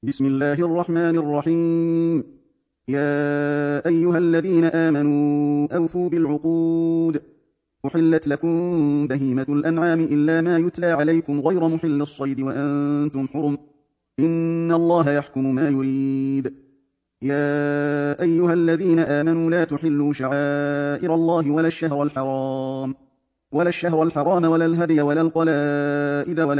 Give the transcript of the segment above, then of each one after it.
بسم الله الرحمن الرحيم. يا أيها الذين آمنوا أوفوا بالعقود. أحلت لكم بهيمة الأنعام إلا ما يتلى عليكم غير محل الصيد وأنتم حرم. إن الله يحكم ما يريد. يا أيها الذين آمنوا لا تحلوا شعائر الله ولا الشهر الحرام ولا الهدي ولا القلائد ولا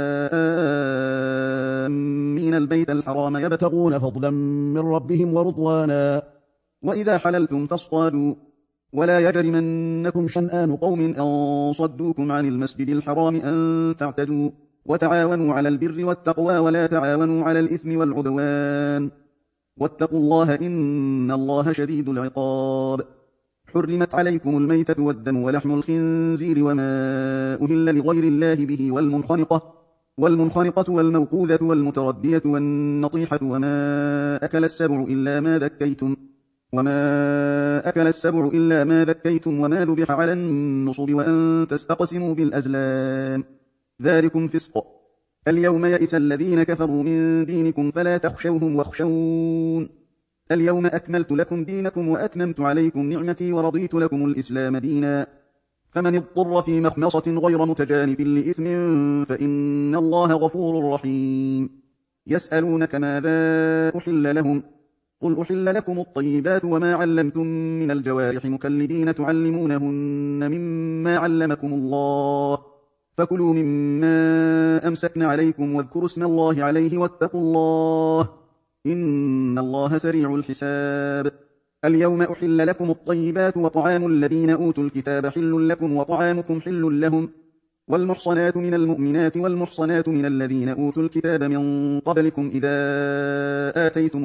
آمين البيت الحرام يبتغون فضلا من ربهم ورضوانا وإذا حللتم تصطادوا ولا يجرمنكم شنآن قوم أن صدوكم عن المسجد الحرام أن تعتدوا وتعاونوا على البر والتقوى ولا تعاونوا على الإثم والعدوان واتقوا الله إن الله شديد العقاب. حرمت عليكم الميتة والدم ولحم الخنزير وما أهل لغير الله به والمنخنقة والموقوذة والمتردية والنطيحة وما أكل السبع إلا ما ذكيتم وما ذبح على النصب وأن تستقسموا بالأزلام ذلكم فسق. اليوم يئس الذين كفروا من دينكم فلا تخشوهم واخشون. اليوم أكملت لكم دينكم وأتممت عليكم نعمتي ورضيت لكم الإسلام دينا. فمن اضطر في مخمصة غير متجانف لإثم فإن الله غفور رحيم. يسألونك ماذا أحل لهم قل أحل لكم الطيبات وما علمتم من الجوارح مكلبين تعلمونهن مما علمكم الله فكلوا مما أمسكن عليكم واذكروا اسم الله عليه واتقوا الله إن الله سريع الحساب. اليوم أحل لكم الطيبات وطعام الذين أوتوا الكتاب حل لكم وطعامكم حل لهم والمحصنات من المؤمنات والمحصنات من الذين أوتوا الكتاب من قبلكم إذا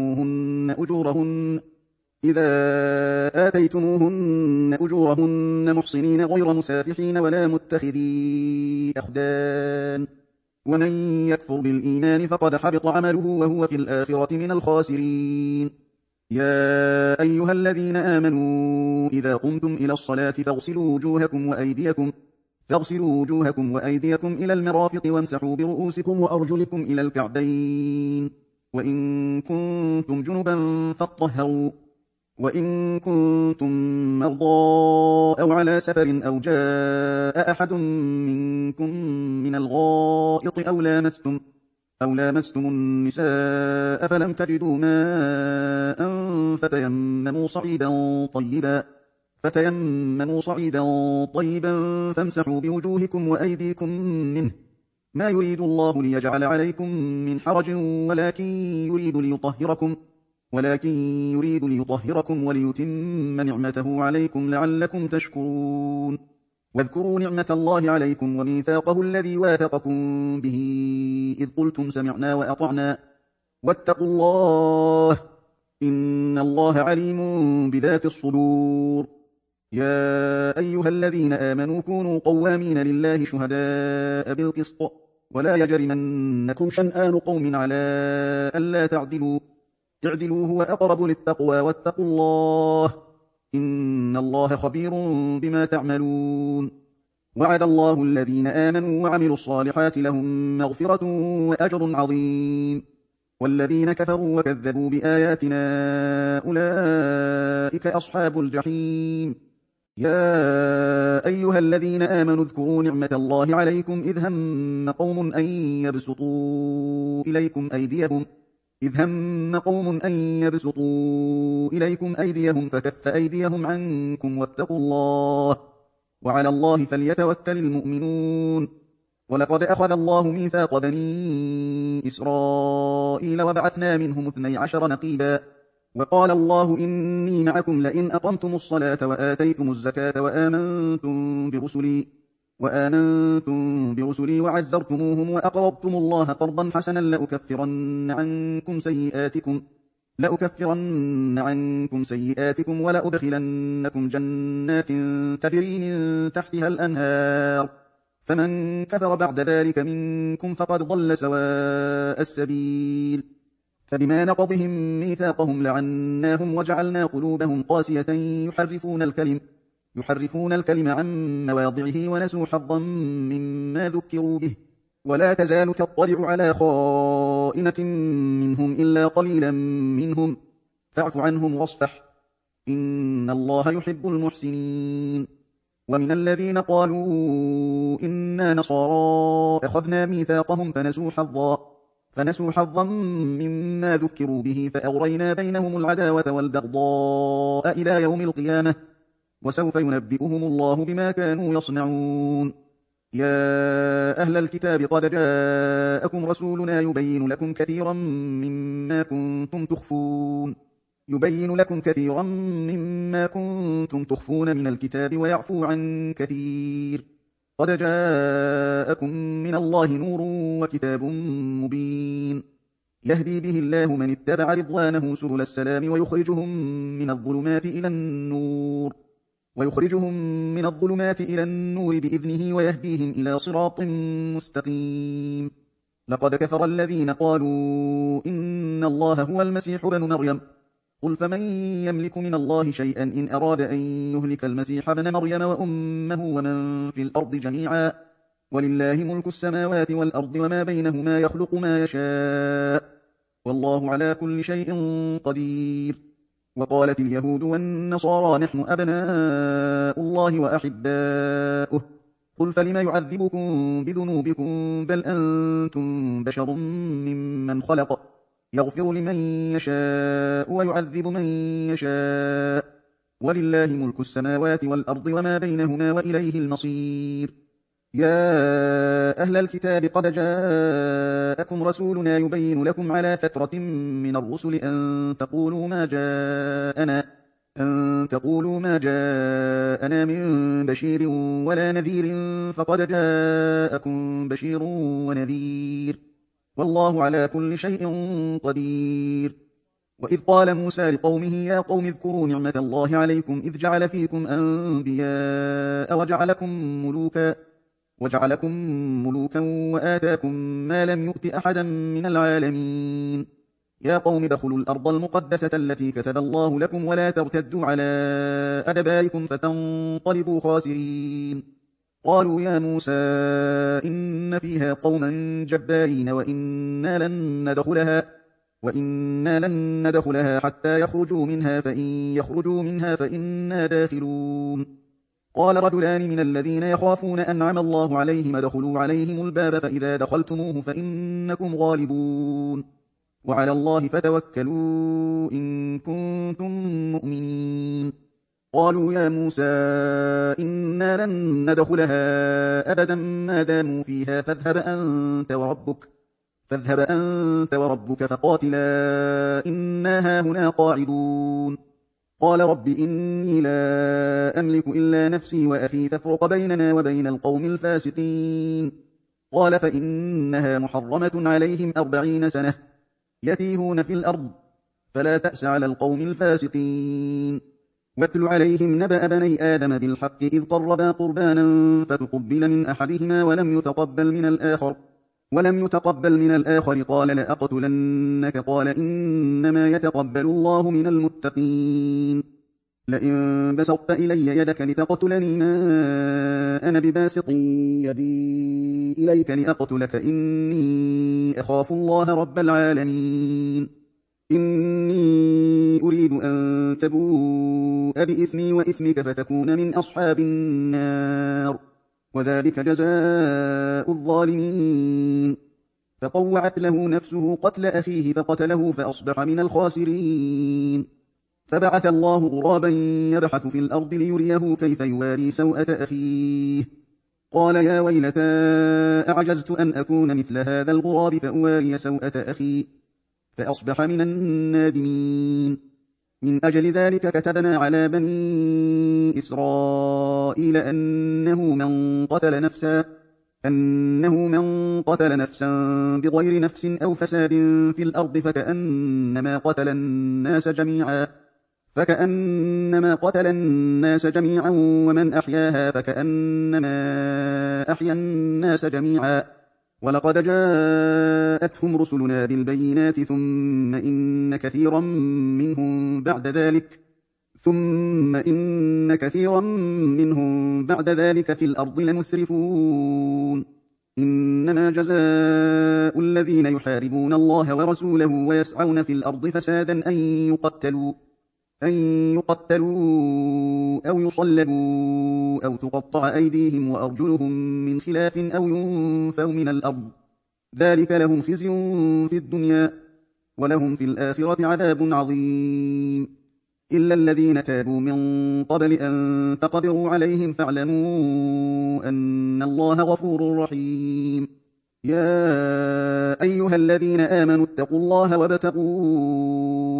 آتيتموهن أجورهن محصنين غير مسافحين ولا متخذي أخدان ومن يكفر بالإيمان فقد حبط عمله وهو في الآخرة من الخاسرين. يا أيها الذين آمنوا إذا قمتم إلى الصلاة فاغسلوا وجوهكم وأيديكم إلى المرافق وامسحوا برؤوسكم وأرجلكم إلى الكعبين وإن كنتم جنبا فاطهروا وإن كنتم مرضى أو على سفر أو جاء أحد منكم من الغائط أو لامستم النساء فلم تجدوا ماء فتيمموا صعيدا طيبا فامسحوا بوجوهكم وأيديكم منه ما يريد الله ليجعل عليكم من حرج ولكن يريد ليطهركم وليتم نعمته عليكم لعلكم تشكرون. واذكروا نعمة الله عليكم وميثاقه الذي واثقكم به إذ قلتم سمعنا وأطعنا واتقوا الله إن الله عليم بذات الصدور. يا أيها الذين آمنوا كونوا قوامين لله شهداء بالقسط ولا يجرمنكم شنآن قوم على ألا تعدلوا هو أقرب للتقوى واتقوا الله إن الله خبير بما تعملون. وعد الله الذين آمنوا وعملوا الصالحات لهم مغفرة وأجر عظيم والذين كفروا وكذبوا بآياتنا أولئك أصحاب الجحيم. يا أيها الذين آمنوا اذكروا نعمة الله عليكم إذ هم قوم أن يبسطوا إليكم أيديهم فكف أيديهم عنكم واتقوا الله وعلى الله فليتوكل المؤمنون. ولقد أخذ الله ميثاق بني إسرائيل وبعثنا منهم 12 نقيبا وقال الله إني معكم لئن أقمتم الصلاة وآتيتم الزكاة وآمنتم برسلي وعزرتموهم وأقرضتم الله قرضا حسنا لأكفرن عنكم سيئاتكم ولأدخلنكم جنات تجري من تحتها الأنهار فمن كفر بعد ذلك منكم فقد ضل سواء السبيل. فبما نقضهم ميثاقهم لعناهم وجعلنا قلوبهم قاسية يحرفون الكلم عن مواضعه ونسوا حظا مما ذكروا به ولا تزال تطلع على خائنة منهم إلا قليلا منهم، فاعف عنهم واصفح، إن الله يحب المحسنين. ومن الذين قالوا إنا نصارى أخذنا ميثاقهم فنسوا حظا مما ذكروا به فأغرينا بينهم العداوة والبغضاء إلى يوم القيامة، وسوف ينبئهم الله بما كانوا يصنعون. يا أهل الكتاب قد جاءكم رسولنا يبين لكم كثيرا مما كنتم تخفون من الكتاب ويعفو عن كثير، قد جاءكم من الله نور وكتاب مبين، يهدي به الله من اتبع رضوانه سبل السلام ويخرجهم من الظلمات إلى النور بإذنه ويهديهم إلى صراط مستقيم. لقد كفر الذين قالوا إن الله هو المسيح ابن مريم، قل فمن يملك من الله شيئا إن أراد أن يهلك المسيح ابن مريم وأمه ومن في الأرض جميعا، ولله ملك السماوات والأرض وما بينهما يخلق ما يشاء، والله على كل شيء قدير. وقالت اليهود والنصارى نحن أبناء الله وأحباؤه، قل فلم يعذبكم بذنوبكم بل أنتم بشر ممن خلق، يغفر لمن يشاء ويعذب من يشاء، ولله ملك السماوات والأرض وما بينهما وإليه المصير. يا أهل الكتاب قد جاءكم رسولنا يبين لكم على فترة من الرسل أن تقولوا ما جاءنا من بشير ولا نذير، فقد جاءكم بشير ونذير، والله على كل شيء قدير. وإذ قال موسى لقومه يا قوم اذكروا نعمة الله عليكم إذ جعل فيكم أنبياء وجعلكم ملوكا وآتاكم ما لم يؤت أحدا من العالمين. يا قوم ادخلوا الأرض المقدسة التي كتب الله لكم ولا ترتدوا على أدباركم فتنقلبوا خاسرين. قالوا يا موسى إن فيها قوما جبارين وإنا لن ندخلها حتى يخرجوا منها، فإن يخرجوا منها فإنا داخلون. قال رجلان من الذين يخافون أنعم الله عليهم ادخلوا عليهم الباب فإذا دخلتموه فإنكم غالبون، وعلى الله فتوكلوا إن كنتم مؤمنين. قالوا يا موسى إنا لن ندخلها أبدا ما داموا فيها فاذهب أنت وربك فقاتلا إنا هاهنا قاعدون. قال رب إني لا أملك إلا نفسي وأخي فافرق بيننا وبين القوم الفاسقين. قال فإنها محرمة عليهم 40 سنة يتيهون في الأرض، فلا تأس على القوم الفاسقين. واتل عليهم نبأ بني آدم بالحق إذ قربا قربانا فتقبل من أحدهما ولم يتقبل من الآخر قال لأقتلنك، قال إنما يتقبل الله من المتقين. لئن بسطت إلي يدك لتقتلني ما أنا بباسط يدي إليك لأقتلك إني أخاف الله رب العالمين. إني أريد أن تبوء بإثمي وإثمك فتكون من أصحاب النار، وذلك جزاء الظالمين. فطوعت له نفسه قتل أخيه فقتله فأصبح من الخاسرين. فبعث الله غرابا يبحث في الأرض ليريه كيف يواري سوءة أخيه، قال يا ويلتى أعجزت أن أكون مثل هذا الغراب فأواري سوءة أخي، فأصبح من النادمين. من أجل ذلك كتبنا على بني إسرائيل أنه من قتل نفسا بغير نفس أو فساد في الأرض فكأنما قتل الناس جميعا ومن أحياها فكأنما أحيا الناس جميعا. ولقد جاءتهم رسلنا بالبينات ثم إن كثيرا منهم بعد ذلك في الأرض لمسرفون. إنما جزاء الذين يحاربون الله ورسوله ويسعون في الأرض فسادا أن يقتلوا أو يصلبوا أو تقطع أيديهم وأرجلهم من خلاف أو ينفوا من الأرض، ذلك لهم خزي في الدنيا ولهم في الآخرة عذاب عظيم. إلا الذين تابوا من قبل أن تقدروا عليهم فاعلموا أن الله غفور رحيم. يا أيها الذين آمنوا اتقوا الله وابتغوا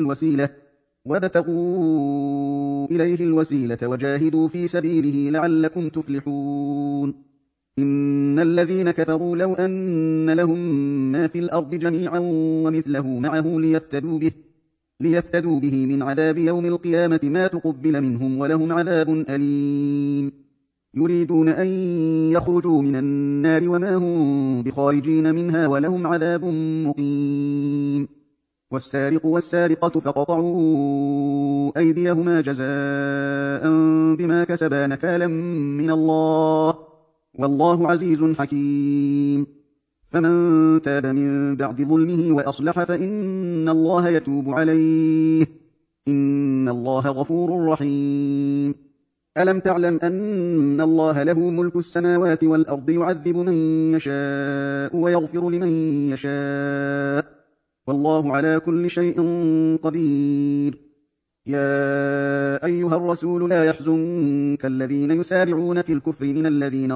إليه الوسيلة وجاهدوا في سبيله لعلكم تفلحون. إن الذين كفروا لو أن لهم ما في الأرض جميعا ومثله معه ليفتدوا به من عذاب يوم القيامة ما تقبل منهم ولهم عذاب أليم. يريدون أن يخرجوا من النار وما هم بخارجين منها ولهم عذاب مقيم. والسارق والسارقة فاقطعوا أيديهما جزاء بما كسبا نكالا من الله، والله عزيز حكيم. فمن تاب من بعد ظلمه وأصلح فإن الله يتوب عليه، إن الله غفور رحيم. ألم تعلم أن الله له ملك السماوات والأرض يعذب من يشاء ويغفر لمن يشاء، والله على كل شيء قدير. يا أيها الرسول لا يحزنك الذين يسارعون في الكفر من الذين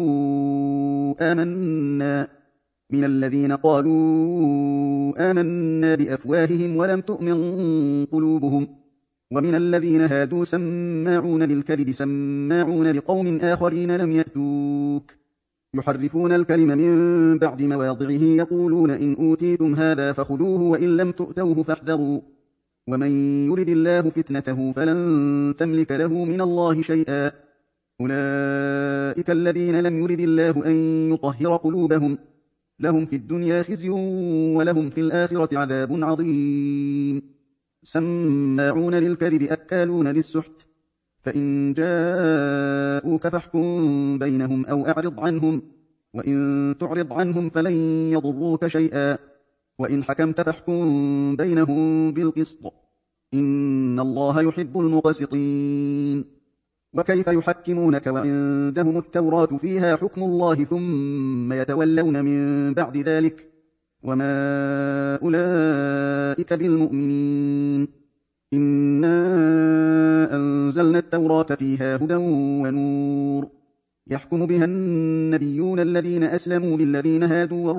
قالوا آمنا بأفواههم ولم تؤمن قلوبهم، ومن الذين هادوا سماعون للكذب سماعون لقوم آخرين لم يأتوك، يحرفون الكلم من بعد مواضعه يقولون إن أوتيتم هذا فخذوه وإن لم تؤتوه فاحذروا، ومن يرد الله فتنته فلن تملك له من الله شيئا. أولئك الذين لم يرد الله أن يطهر قلوبهم، لهم في الدنيا خزي ولهم في الآخرة عذاب عظيم. سماعون للكذب أكالون للسحت، فإن جاءوك فاحكم بينهم أو أعرض عنهم، وإن تعرض عنهم فلن يضروك شيئا، وإن حكمت فاحكم بينهم بالقسط، إن الله يحب المقسطين. وكيف يحكمونك وعندهم التوراة فيها حكم الله ثم يتولون من بعد ذلك، وما أولئك بالمؤمنين. إنا أنزلنا التوراة فيها هدى ونور، يحكم بها النبيون الذين أسلموا للذين هادوا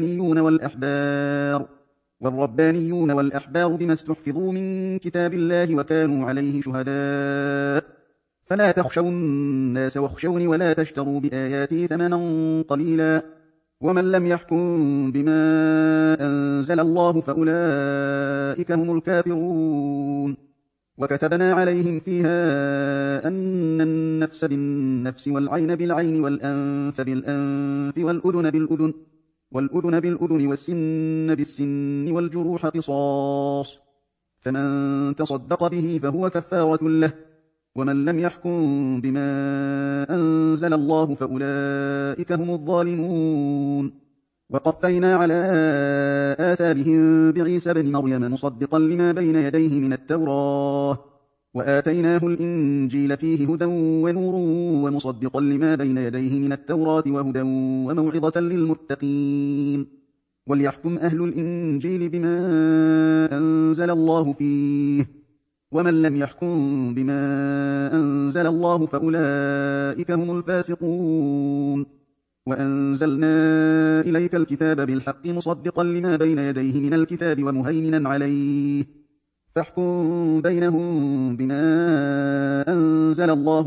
والربانيون والأحبار بما استحفظوا من كتاب الله وكانوا عليه شهداء. فلا تخشوا الناس واخشوني ولا تشتروا بآياتي ثمنا قليلا، ومن لم يحكم بما أنزل الله فأولئك هم الكافرون. وكتبنا عليهم فيها أن النفس بالنفس والعين بالعين والأنف بالأنف والأذن بالأذن والسن بالسن والجروح قصاص، فمن تصدق به فهو كفارة له، ومن لم يحكم بما أنزل الله فأولئك هم الظالمون. وقفينا على آثارهم بعيسى بن مريم مصدقا لما بين يديه من التوراة، وآتيناه الإنجيل فيه هدى ونور ومصدقا لما بين يديه من التوراة وهدى وموعظة للمتقين. وليحكم أهل الإنجيل بما أنزل الله فيه، ومن لم يحكم بما أنزل الله فأولئك هم الفاسقون. وأنزلنا إليك الكتاب بالحق مصدقا لما بين يديه من الكتاب ومهيمنا عليه، فاحكم بينهم بما أنزل الله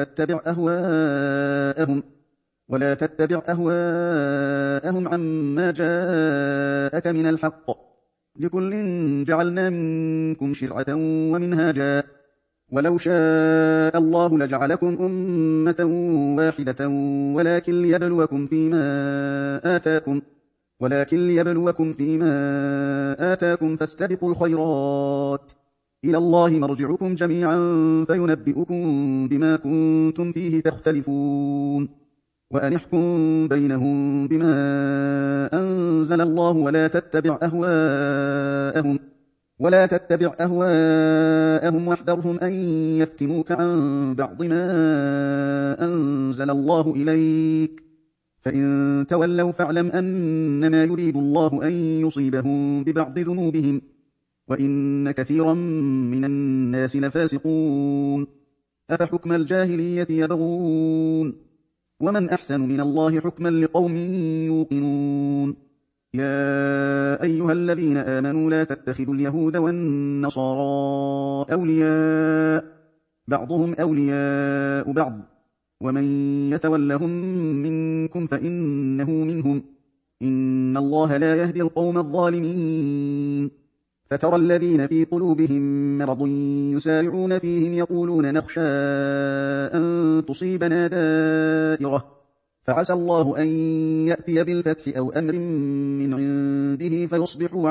ولا تتبع أهواءهم عما جاءك من الحق، لكل جعلنا منكم شرعة ومنهاجا، ولو شاء الله لجعلكم أمة واحدة ولكن ليبلوكم فيما آتاكم فاستبقوا الخيرات، إلى الله مرجعكم جميعا فينبئكم بما كنتم فيه تختلفون. وأن احكم بينهم بما أنزل الله ولا تتبع أهواءهم واحذرهم أن يفتنوك عن بعض ما أنزل الله إليك فإن تولوا فاعلم أنما يريد الله أن يصيبهم ببعض ذنوبهم وإن كثيرا من الناس لفاسقون أفحكم الجاهلية يبغون ومن أحسن من الله حكما لقوم يوقنون يا أيها الذين آمنوا لا تتخذوا اليهود والنصارى أولياء بعضهم أولياء بعض ومن يتولهم منكم فإنه منهم إن الله لا يهدي القوم الظالمين فترى الذين في قلوبهم مرض يسارعون فيهم يقولون نخشى أن تصيبنا دائرة فعسى الله أن يأتي بالفتح أو أمر من عنده فيصبحوا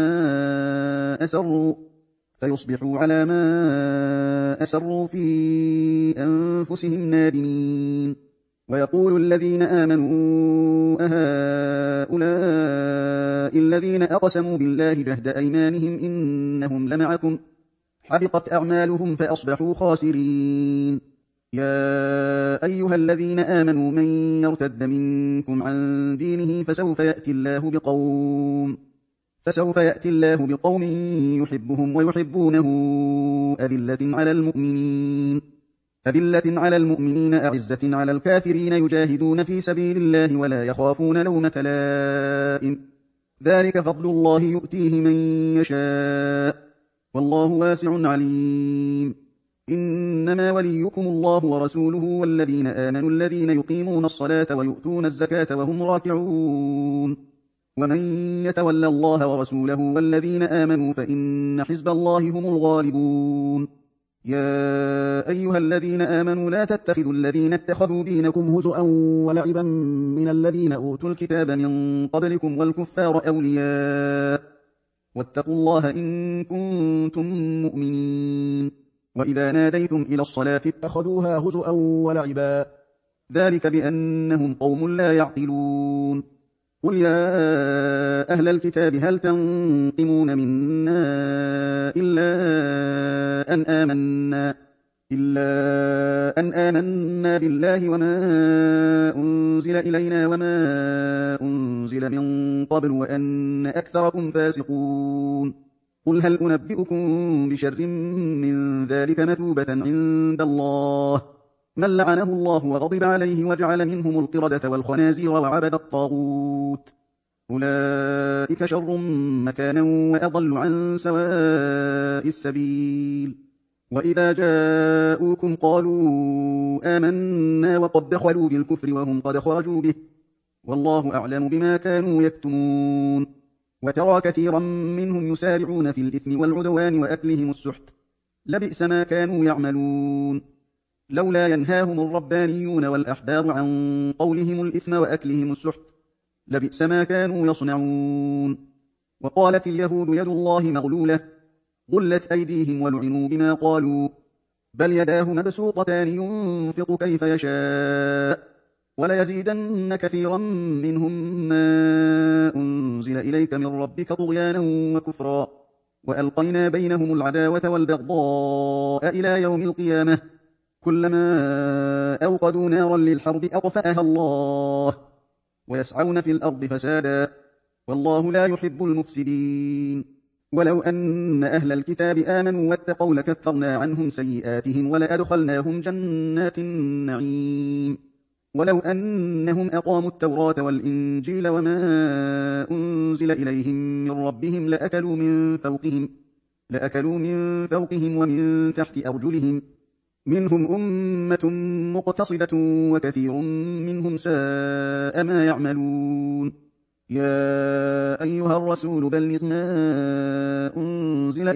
على ما أسروا في أنفسهم نادمين ويقول الذين آمنوا أهؤلاء الذين أقسموا بالله جهد أيمانهم إنهم لمعكم حبطت أعمالهم فأصبحوا خاسرين يا أيها الذين آمنوا من يرتد منكم عن دينه فسوف يأتي الله بقوم يحبهم ويحبونه أذلة على المؤمنين أعزة على الكافرين يجاهدون في سبيل الله ولا يخافون لومة لائم ذلك فضل الله يؤتيه من يشاء والله واسع عليم إنما وليكم الله ورسوله والذين آمنوا الذين يقيمون الصلاة ويؤتون الزكاة وهم راكعون ومن يتول الله ورسوله والذين آمنوا فإن حزب الله هم الغالبون يا أيها الذين آمنوا لا تتخذوا الذين اتخذوا دينكم هزؤا ولعبا من الذين أوتوا الكتاب من قبلكم والكفار أولياء واتقوا الله إن كنتم مؤمنين وإذا ناديتم إلى الصلاة اتخذوها هزؤا ولعبا ذلك بأنهم قوم لا يعقلون قل يا أهل الكتاب هل تنقمون منا إلا أن آمنا بالله وما أنزل إلينا وما أنزل من قبل وأن أكثركم فاسقون قل هل أنبئكم بشر من ذلك مثوبة عند الله من لعنه الله وغضب عليه وجعل منهم القردة والخنازير وعبد الطاغوت أولئك شر مكانا وأضل عن سواء السبيل وإذا جاءوكم قالوا آمنا وقد دخلوا بالكفر وهم قد خرجوا به والله أعلم بما كانوا يكتمون وترى كثيرا منهم يسارعون في الإثم والعدوان وأكلهم السحت لبئس ما كانوا يعملون لولا ينهاهم الربانيون والأحبار عن قولهم الإثم وأكلهم السحت لبئس ما كانوا يصنعون وقالت اليهود يد الله مغلولة غلت أيديهم ولعنوا بما قالوا بل يداه مبسوطتان ينفق كيف يشاء وليزيدن كثيرا منهم ما أنزل إليك من ربك طغيانا وكفرا وألقينا بينهم العداوة والبغضاء إلى يوم القيامة كلما أوقدوا نارا للحرب أطفأها الله ويسعون في الأرض فسادا والله لا يحب المفسدين ولو أن أهل الكتاب آمنوا واتقوا لكفرنا عنهم سيئاتهم ولأدخلناهم جنات النعيم ولو أنهم أقاموا التوراة والإنجيل وما أنزل إليهم من ربهم لأكلوا من فوقهم ومن تحت أرجلهم منهم أمة مقتصدة وكثير منهم ساء ما يعملون يا أيها الرسول بلغ ما أنزل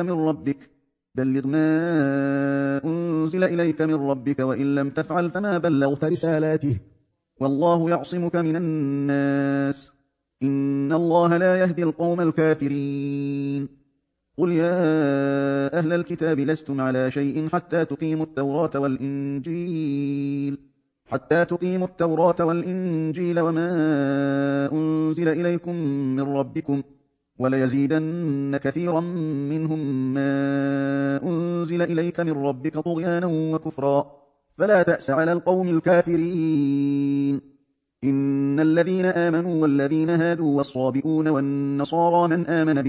إليك من ربك وإن لم تفعل فما بلغت رسالاته والله يعصمك من الناس إن الله لا يهدي القوم الكافرين قل يا أهل الكتاب لستم على شيء حتى تقيموا التوراة والإنجيل حتى تقيموا التوراة والإنجيل وما أنزل إليكم من ربكم وليزيدن كثيرا منهم ما أنزل إليك من ربك طغيانا وكفرا فلا تأس على القوم الكافرين. إن الذين آمنوا والذين هادوا والصابئون والنصارى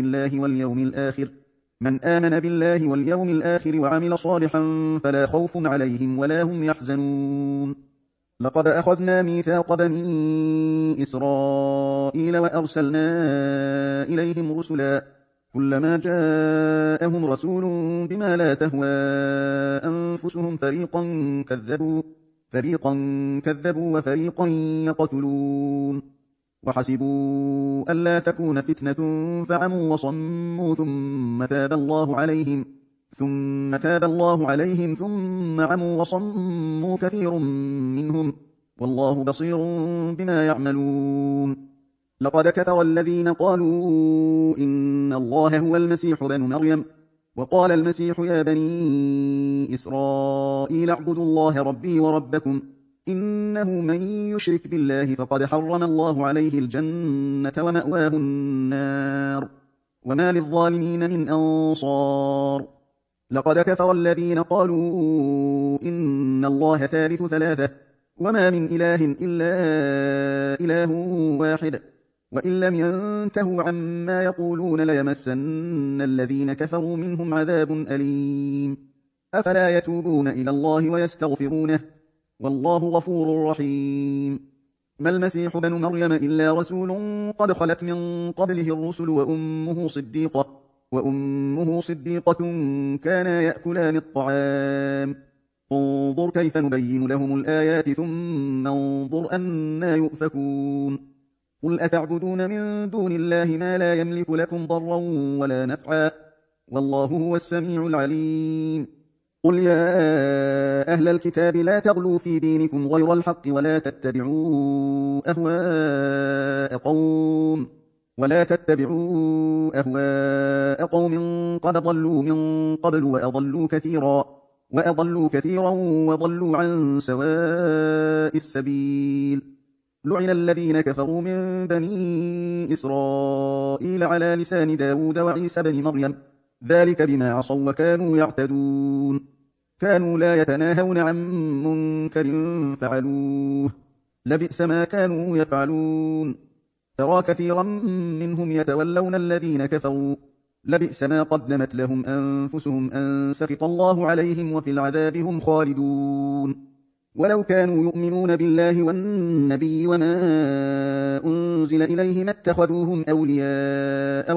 من آمن بالله واليوم الآخر وعمل صالحا فلا خوف عليهم ولا هم يحزنون. لقد أخذنا ميثاق بني إسرائيل وأرسلنا إليهم رسلا كلما جاءهم رسول بما لا تهوى أنفسهم فريقا كذبوا وفريقا يقتلون وحسبوا ألا تكون فتنة فعموا وصموا ثم تاب الله عليهم ثم عموا وصموا كثير منهم والله بصير بما يعملون. لقد كفر الذين قالوا إن الله هو المسيح بن مريم وقال المسيح يا بني إسرائيل اعبدوا الله ربي وربكم إنه من يشرك بالله فقد حرم الله عليه الجنة ومأواه النار وما للظالمين من أنصار. لقد كفر الذين قالوا إن الله ثالث ثلاثة وما من إله إلا إله واحد وإن لم ينتهوا عما يقولون ليمسن الذين كفروا منهم عذاب أليم. أفلا يتوبون إلى الله ويستغفرونه والله غفور رحيم. ما المسيح بن مريم إلا رسول قد خلت من قبله الرسل وأمه صديقة كانا يأكلان الطعام انظر كيف نبين لهم الآيات ثم انظر أنا يؤفكون. قل أتعبدون من دون الله ما لا يملك لكم ضرا ولا نفعا والله هو السميع العليم. قل يا أهل الكتاب لا تغلوا في دينكم غير الحق ولا تتبعوا أهواء قوم قد ضلوا من قبل وأضلوا كثيرا وضلوا عن سواء السبيل. لعن الذين كفروا من بني إسرائيل على لسان داود وعيسى بن مريم ذلك بما عصوا وكانوا يعتدون كانوا لا يتناهون عن منكر فعلوه لبئس ما كانوا يفعلون. ترى كثيرا منهم يتولون الذين كفروا لبئس ما قدمت لهم أنفسهم أن سخط الله عليهم وفي العذاب هم خالدون. ولو كانوا يؤمنون بالله والنبي وما أنزل إليه ما اتخذوهم أولياء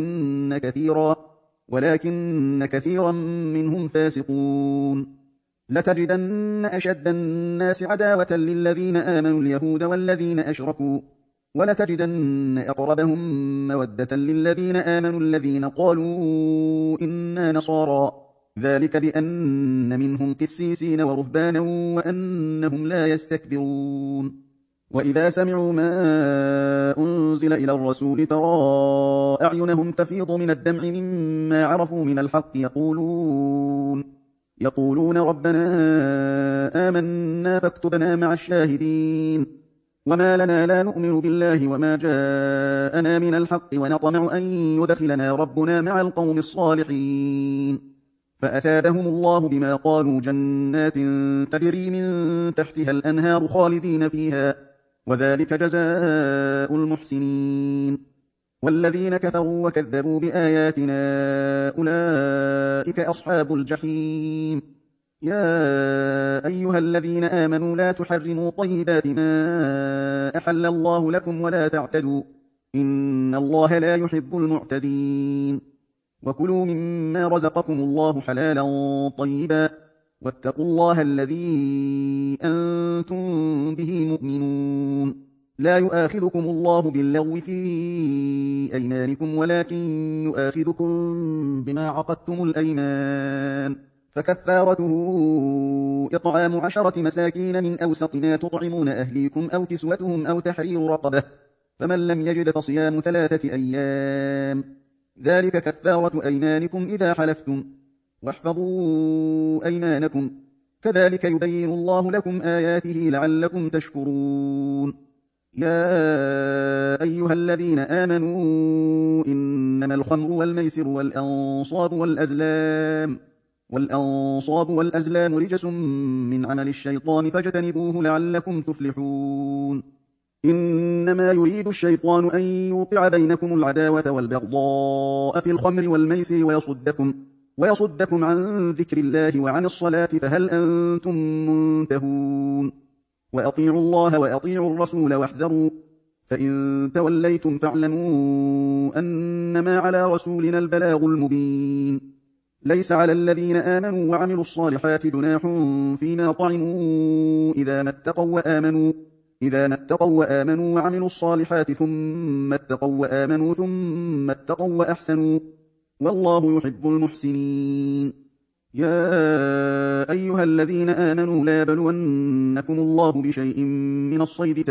ولكن كثيرا منهم فاسقون. لتجدن أشد الناس عداوة للذين آمنوا اليهود والذين أشركوا ولتجدن أقربهم مودة للذين آمنوا الذين قالوا إنا نصارى ذلك بأن منهم قسيسين ورهبانا وأنهم لا يستكبرون. وإذا سمعوا ما أنزل إلى الرسول ترى أعينهم تفيض من الدمع مما عرفوا من الحق يقولون ربنا آمنا فاكتبنا مع الشاهدين. وما لنا لا نؤمن بالله وما جاءنا من الحق ونطمع أن يدخلنا ربنا مع القوم الصالحين. فأثابهم الله بما قالوا جنات تجري من تحتها الأنهار خالدين فيها وذلك جزاء المحسنين. والذين كفروا وكذبوا بآياتنا أولئك أصحاب الجحيم. يا أيها الذين آمنوا لا تحرموا طيبات ما أحل الله لكم ولا تعتدوا إن الله لا يحب المعتدين. وكلوا مما رزقكم الله حلالا طيبا واتقوا الله الذي أنتم به مؤمنون. لا يؤاخذكم الله باللغو في أيمانكم ولكن يؤاخذكم بما عقدتم الأيمان فكفارته إطعام 10 مساكين من أوسط ما تطعمون أهليكم أو كسوتهم أو تحرير رقبة فمن لم يجد فصيام 3 أيام ذلك كفارة أيمانكم إذا حلفتم واحفظوا أيمانكم كذلك يبين الله لكم آياته لعلكم تشكرون. يا أيها الذين آمنوا إنما الخمر والميسر والأنصاب والأزلام رجس من عمل الشيطان فاجتنبوه لعلكم تفلحون. إنما يريد الشيطان أن يوقع بينكم العداوة والبغضاء في الخمر والميسر ويصدكم عن ذكر الله وعن الصلاة فهل أنتم منتهون. وأطيعوا الله وأطيعوا الرسول واحذروا، فإن توليتم فاعلموا أنما على رسولنا البلاغ المبين. ليس على الذين آمنوا وعملوا الصالحات جناح فيما طعموا إذا ما اتقوا وآمنوا وعملوا الصالحات ثم اتقوا وآمنوا ثم اتقوا وأحسنوا، والله يحب المحسنين. يا أيها الذين آمنوا لا يبلونكم الله بشيء من الصيد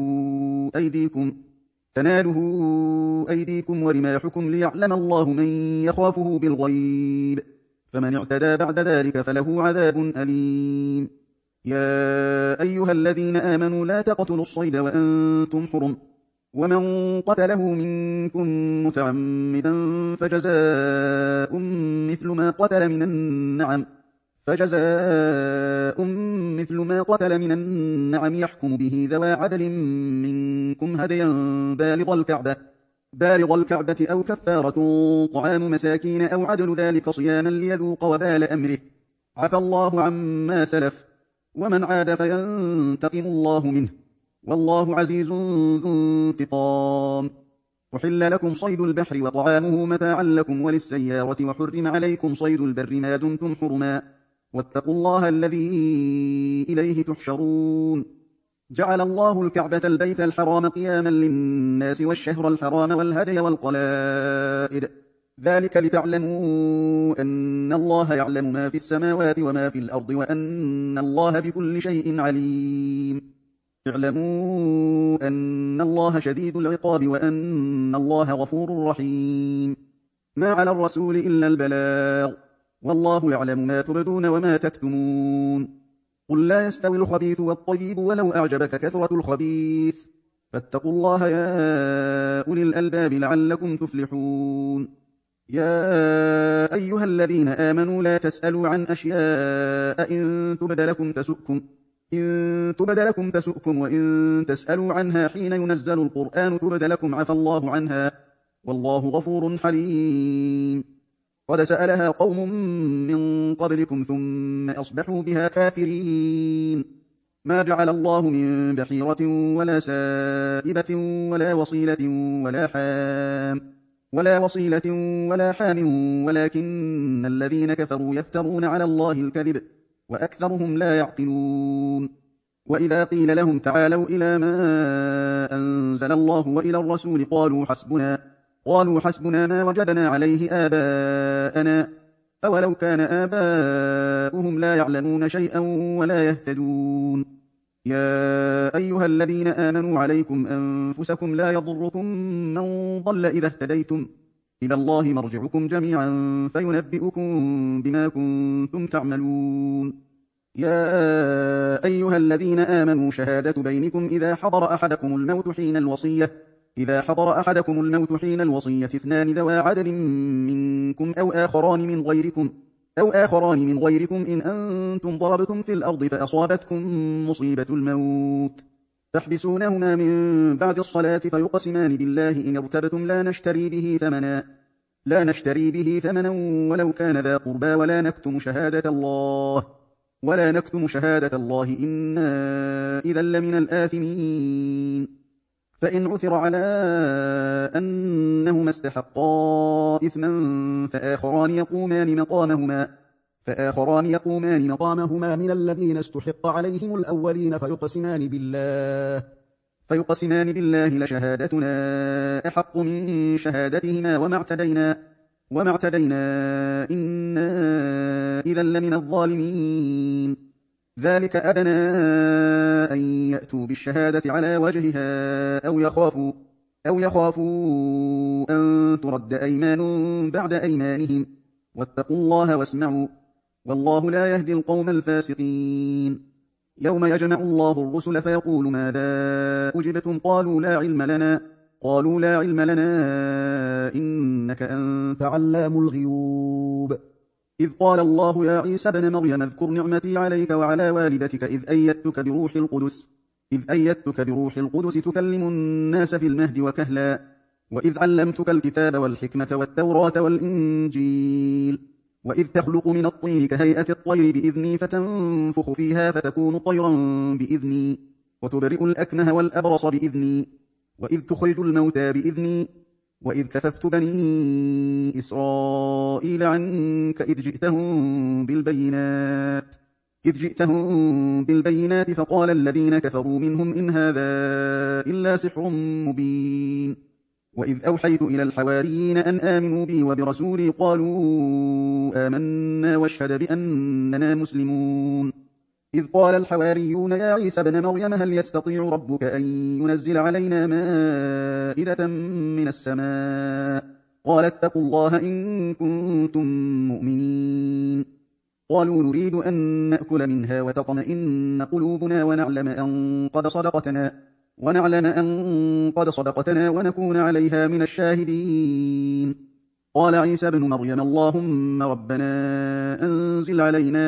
تناله أيديكم ورماحكم ليعلم الله من يخافه بالغيب، فمن اعتدى بعد ذلك فله عذاب أليم. يا أيها الذين آمنوا لا تقتلوا الصيد وأنتم حرم، ومن قتله منكم متعمدا فجزاء مثل ما قتل من النعم يحكم به ذوى عدل منكم هديا بالغ الكعبة أو كفارة طعام مساكين أو عدل ذلك صياما ليذوق وبال أمره، عفى الله عما سلف، ومن عاد فينتقم الله منه، والله عزيز ذو انتقام. أحل لكم صيد البحر وطعامه متاعا لكم وللسيارة، وحرم عليكم صيد البر ما دمتم حرما، واتقوا الله الذي إليه تحشرون. جعل الله الكعبة البيت الحرام قياما للناس والشهر الحرام والهدي والقلائد، ذلك لتعلموا أن الله يعلم ما في السماوات وما في الأرض وأن الله بكل شيء عليم. اعلموا أن الله شديد العقاب وأن الله غفور رحيم. ما على الرسول إلا البلاغ، والله يعلم ما تبدون وما تكتمون. قل لا يستوي الخبيث والطيب ولو أعجبك كثرة الخبيث، فاتقوا الله يا أولي الألباب لعلكم تفلحون. يا أيها الذين آمنوا لا تسألوا عن أشياء إن تبد لكم تسؤكم، وإن تسألوا عنها حين ينزل القرآن تبد لكم عفى الله عنها، والله غفور حليم. قد سألها قوم من قبلكم ثم أصبحوا بها كافرين. ما جعل الله من بحيرة ولا سائبة ولا وصيلة ولا حام ولكن الذين كفروا يفترون على الله الكذب وأكثرهم لا يعقلون. وإذا قيل لهم تعالوا إلى ما أنزل الله وإلى الرسول قالوا حسبنا ما وجدنا عليه آباءنا، أولو كان آباؤهم لا يعلمون شيئا ولا يهتدون. يا أيها الذين آمنوا عليكم أنفسكم لا يضركم من ضل إذا اهتديتم، إلى الله مرجعكم جميعا فينبئكم بما كنتم تعملون. يا أيها الذين آمنوا شهادة بينكم إذا حضر أحدكم الموت حين الوصية اثنان ذوى عدل منكم أو آخران من غيركم إن أنتم ضربتم في الأرض فأصابتكم مصيبة الموت تحبسونهما من بعد الصلاة فيقسمان بالله إن ارتبتم لا نشتري به ثمنا ولو كان ذا قربى ولا نكتم شهادة الله إنا إذا لمن الآثمين. فإن عثر على أنهما استحقا إثما فآخران يقومان مقامهما من الذين استحق عليهم الأولين فيقسمان بالله لشهادتنا أحق من شهادتهما وما اعتدينا إنا إذا لمن الظالمين. ذلك أدنى أن يأتوا بالشهادة على وجهها أو يخافوا أن ترد أيمان بعد أيمانهم، واتقوا الله واسمعوا والله لا يهدي القوم الفاسقين. يوم يجمع الله الرسل فيقول ماذا أجبتم؟ قالوا لا علم لنا إنك أنت علام الغيوب. إذ قال الله يا عيسى ابن مريم اذكر نعمتي عليك وعلى والدتك إذ أيدتك بروح القدس تكلم الناس في المهد وكهلا، وإذ علمتك الكتاب والحكمة والتوراة والإنجيل، وإذ تخلق من الطين كهيئة الطير بإذني فتنفخ فيها فتكون طيرا بإذني، وتبرئ الأكمه والأبرص بإذني، وإذ تخرج الموتى بإذني، وإذ كففت بني إسرائيل عنك إذ جئتهم بالبينات فقال الذين كفروا منهم إن هذا إلا سحر مبين. وإذ أوحيت إلى الحواريين أن آمنوا بي وبرسولي قالوا آمنا واشهد بأننا مسلمون. إذ قال الحواريون يا عيسى ابن مريم هل يستطيع ربك أن ينزل علينا مائدة من السماء؟ قال اتقوا الله إن كنتم مؤمنين. قالوا نريد أن نأكل منها وتطمئن قلوبنا ونعلم أن قد صدقتنا ونكون عليها من الشاهدين. قال عيسى ابن مريم اللهم ربنا أنزل علينا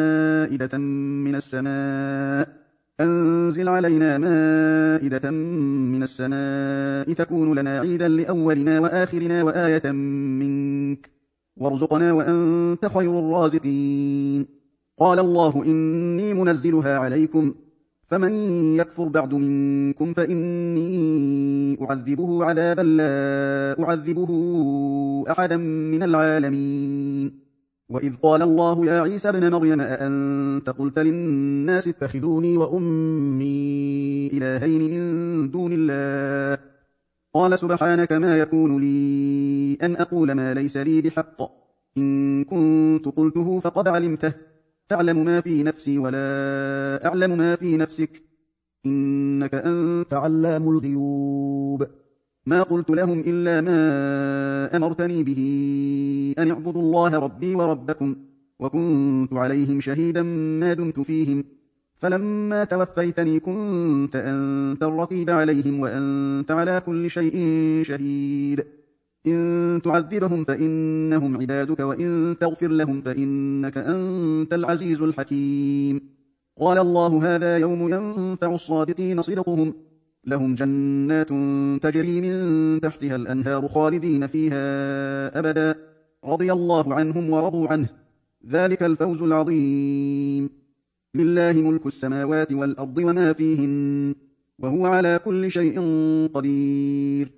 مائدة من السماء تكون لنا عيدا لأولنا وآخرنا وآية منك وارزقنا وأنت خير الرازقين. قال الله إني منزلها عليكم فمن يكفر بعد منكم فإني أعذبه عذابا لا أعذبه أحدا من العالمين. وإذ قال الله يا عيسى ابن مريم أأنت قلت للناس اتخذوني وأمي إلهين من دون الله؟ قال سبحانك ما يكون لي أن أقول ما ليس لي بحق، إن كنت قلته فقد علمته، تعلم ما في نفسي ولا أعلم ما في نفسك، إنك أنت علام الغيوب. ما قلت لهم إلا ما أمرتني به أن اعبدوا الله ربي وربكم، وكنت عليهم شهيدا ما دمت فيهم، فلما توفيتني كنت أنت الرقيب عليهم وأنت على كل شيء شهيد. إن تعذبهم فإنهم عبادك وإن تغفر لهم فإنك أنت العزيز الحكيم. قال الله هذا يوم ينفع الصادقين صدقهم، لهم جنات تجري من تحتها الأنهار خالدين فيها أبدا، رضي الله عنهم ورضوا عنه، ذلك الفوز العظيم. لله ملك السماوات والأرض وما فيهن، وهو على كل شيء قدير.